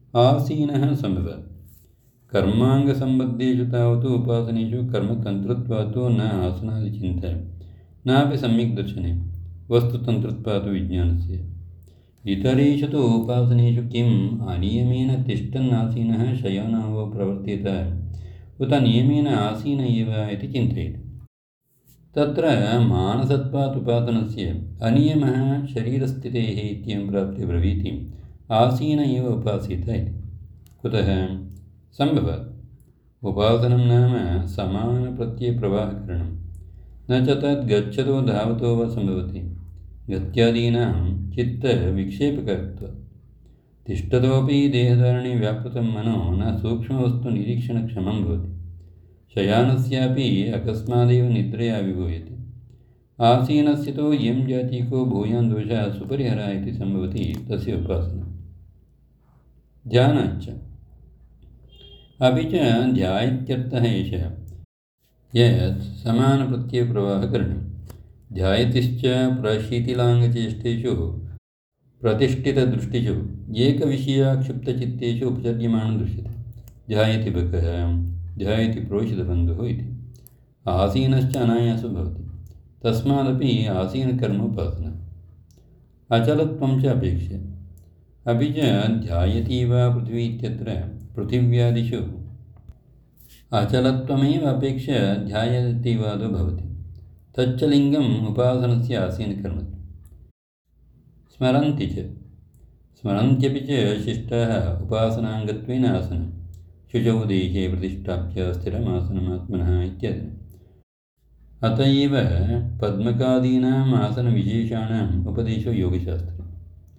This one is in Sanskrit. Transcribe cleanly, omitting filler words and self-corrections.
आसीनः सम्भवः। कर्माङ्गसम्बद्धेषु तावत् उपासनेषु कर्मतन्त्रत्वात् न आसनादिचिन्तने नापि सम्यग्दर्शने वस्तुतन्त्रत्वात् विज्ञानस्य। इतरेषु तु उपासनेषु किम् अनियमेन तिष्ठन्नासीनः शयानो वा प्रवर्तेत उत नियमेन आसीन एव इति चिन्तयति। तत्र मानसत्वात् उपासनस्य अनियमः शरीरस्थितेः इत्येवं प्राप्ते ब्रवीति आसीन एव उपासीत इति। कुतः? सम्भवात्। उपासनं नाम समानप्रत्ययप्रवाहकरणं, न च तद् गच्छतो धावतो वा सम्भवति। गत्यादीनां चित्तविक्षेपकत्वात् तिष्ठतोपि देहधारणे व्यापृतं मनो न सूक्ष्मवस्तुनिरीक्षणक्षमं भवति। शयानस्यापि अकस्मादेव निद्रया विभूयते। आसीनस्य तु यं जातीको भूयान् दोषः सुपरिहरः इति सम्भवति तस्य उपासना। ध्यानाच्च अपि च ध्यायत्यर्थः एषः यत् समानप्रत्ययप्रवाहकरणं। ध्यायतिश्च प्रशीतिलाङ्गचेष्टेषु प्रतिष्ठितदृष्टिषु एकविषयाक्षिप्तचित्तेषु उपचर्यमाणं दृश्यते। ध्यायति बकः, ध्यायति प्रोषितबन्धुः इति। आसीनश्च अनायासो भवति, तस्मादपि आसीनकर्मोपासना। अचलत्वं च अपेक्ष्य। अपि च ध्यायति वा पृथिवी इत्यत्र पृथिव्यादिषु अचलत्वमेव अपेक्ष्य ध्यायतिवादो भवति। तच्च लिङ्गम् उपासनस्य आसीनकर्मत्वम्। स्मरन्ति च स्मरन्त्यपि च शिष्टाः उपासनाङ्गत्वेन आसनं शुचौ देहे प्रतिष्ठाप्य स्थिरमासनमात्मनः इत्यादि। अत एव पद्मकादीनाम् आसनविशेषाणाम् उपदेशो योगशास्त्रे।